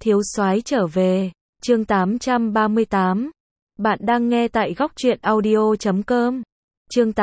Thiếu soái trở về, chương 838. Bạn đang nghe tại góc truyện audio.com. Chương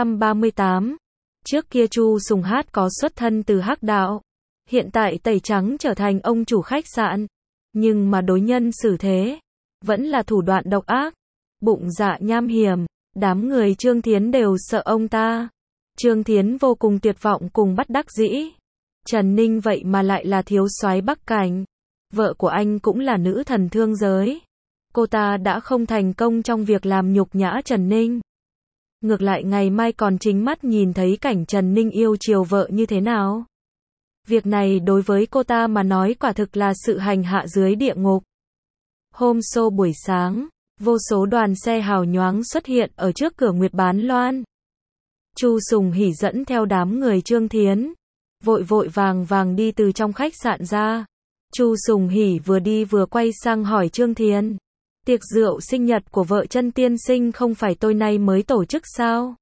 838. Trước kia Chu Sùng Hát có xuất thân từ Hắc đạo, hiện tại tẩy trắng trở thành ông chủ khách sạn, nhưng mà đối nhân xử thế vẫn là thủ đoạn độc ác, bụng dạ nham hiểm, đám người Trương Thiến đều sợ ông ta. Trương Thiến vô cùng tuyệt vọng cùng bất đắc dĩ. Trần Ninh vậy mà lại là thiếu soái Bắc Cảnh. Vợ của anh cũng là nữ thần thương giới. Cô ta đã không thành công trong việc làm nhục nhã Trần Ninh. Ngược lại ngày mai còn chính mắt nhìn thấy cảnh Trần Ninh yêu chiều vợ như thế nào. Việc này đối với cô ta mà nói quả thực là sự hành hạ dưới địa ngục. Hôm show buổi sáng, vô số đoàn xe hào nhoáng xuất hiện ở trước cửa Nguyệt Bán Loan. Chu Sùng Hỉ dẫn theo đám người Trương Thiến, vội vội vàng vàng đi từ trong khách sạn ra. Chu Sùng Hỉ vừa đi vừa quay sang hỏi Trương Thiến, tiệc rượu sinh nhật của vợ Chân tiên sinh không phải tối nay mới tổ chức sao?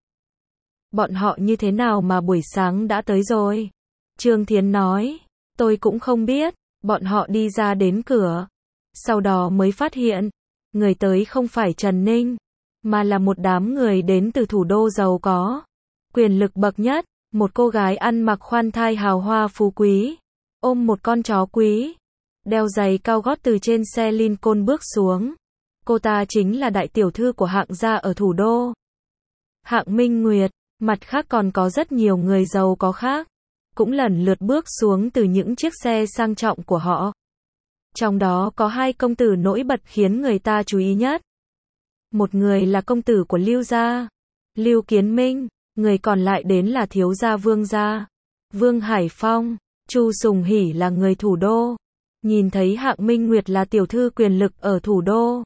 Bọn họ như thế nào mà buổi sáng đã tới rồi? Trương Thiến nói, tôi cũng không biết, bọn họ đi ra đến cửa. Sau đó mới phát hiện, người tới không phải Trần Ninh, mà là một đám người đến từ thủ đô giàu có, quyền lực bậc nhất, một cô gái ăn mặc khoan thai hào hoa phú quý, ôm một con chó quý, đeo giày cao gót từ trên xe Lincoln bước xuống. Cô ta chính là đại tiểu thư của Hạng gia ở thủ đô, Hạng Minh Nguyệt. Mặt khác còn có rất nhiều người giàu có khác, cũng lần lượt bước xuống từ những chiếc xe sang trọng của họ. Trong đó có hai công tử nổi bật khiến người ta chú ý nhất. Một người là công tử của Lưu gia, Lưu Kiến Minh, người còn lại đến là thiếu gia Vương gia, Vương Hải Phong. Chu Sùng Hỉ là người thủ đô, nhìn thấy Hạng Minh Nguyệt là tiểu thư quyền lực ở thủ đô,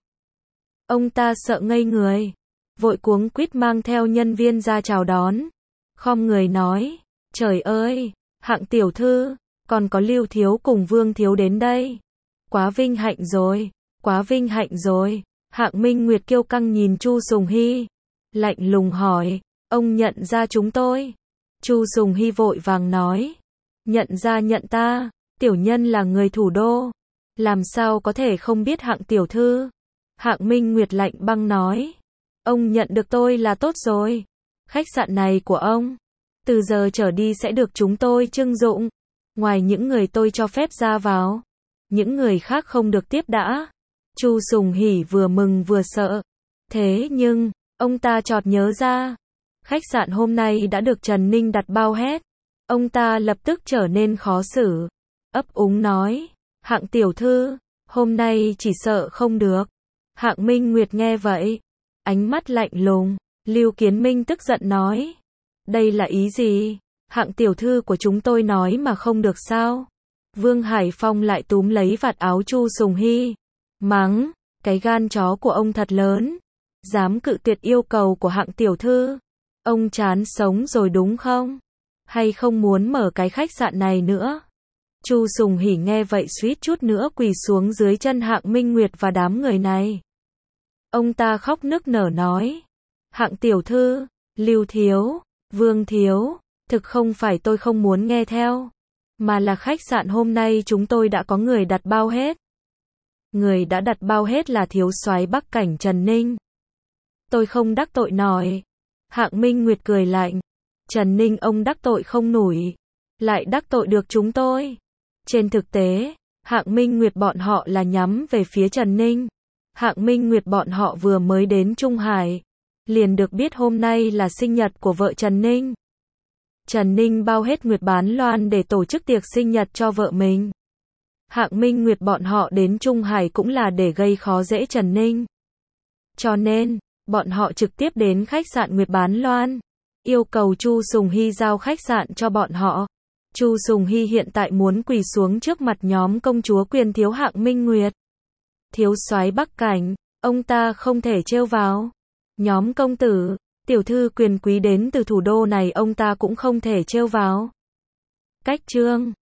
ông ta sợ ngây người, vội cuống quýt mang theo nhân viên ra chào đón, khom người nói, trời ơi, Hạng tiểu thư, còn có Lưu thiếu cùng Vương thiếu đến đây. Quá vinh hạnh rồi, quá vinh hạnh rồi. Hạng Minh Nguyệt kiêu căng nhìn Chu Sùng Hy, lạnh lùng hỏi, ông nhận ra chúng tôi? Chu Sùng Hy vội vàng nói, nhận ra nhận ta, tiểu nhân là người thủ đô, làm sao có thể không biết Hạng tiểu thư? Hạng Minh Nguyệt lạnh băng nói, ông nhận được tôi là tốt rồi. Khách sạn này của ông, từ giờ trở đi sẽ được chúng tôi trưng dụng. Ngoài những người tôi cho phép ra vào, những người khác không được tiếp đã. Chu Sùng Hỉ vừa mừng vừa sợ. Thế nhưng, ông ta chợt nhớ ra, khách sạn hôm nay đã được Trần Ninh đặt bao hết. Ông ta lập tức trở nên khó xử, ấp úng nói, Hạng tiểu thư, hôm nay chỉ sợ không được. Hạng Minh Nguyệt nghe vậy, ánh mắt lạnh lùng. Lưu Kiến Minh tức giận nói, đây là ý gì? Hạng tiểu thư của chúng tôi nói mà không được sao? Vương Hải Phong lại túm lấy vạt áo Chu Sùng Hy, mắng, cái gan chó của ông thật lớn, dám cự tuyệt yêu cầu của Hạng tiểu thư. Ông chán sống rồi đúng không? Hay không muốn mở cái khách sạn này nữa? Chu Sùng Hỉ nghe vậy suýt chút nữa quỳ xuống dưới chân Hạng Minh Nguyệt và đám người này. Ông ta khóc nức nở nói, Hạng tiểu thư, Lưu thiếu, Vương thiếu, thực không phải tôi không muốn nghe theo, mà là khách sạn hôm nay chúng tôi đã có người đặt bao hết. Người đã đặt bao hết là thiếu soái Bắc Cảnh Trần Ninh. Tôi không đắc tội nổi. Hạng Minh Nguyệt cười lạnh, Trần Ninh ông đắc tội không nổi, lại đắc tội được chúng tôi. Trên thực tế, Hạng Minh Nguyệt bọn họ là nhắm về phía Trần Ninh. Hạng Minh Nguyệt bọn họ vừa mới đến Trung Hải, liền được biết hôm nay là sinh nhật của vợ Trần Ninh. Trần Ninh bao hết Nguyệt Bán Loan để tổ chức tiệc sinh nhật cho vợ mình. Hạng Minh Nguyệt bọn họ đến Trung Hải cũng là để gây khó dễ Trần Ninh. Cho nên, bọn họ trực tiếp đến khách sạn Nguyệt Bán Loan, yêu cầu Chu Sùng Hy giao khách sạn cho bọn họ. Chu Sùng Hy hiện tại muốn quỳ xuống trước mặt nhóm công chúa quyền thiếu Hạng Minh Nguyệt. Thiếu soái Bắc Cảnh, ông ta không thể trêu vào. Nhóm công tử, tiểu thư quyền quý đến từ thủ đô này ông ta cũng không thể trêu vào. Cách chương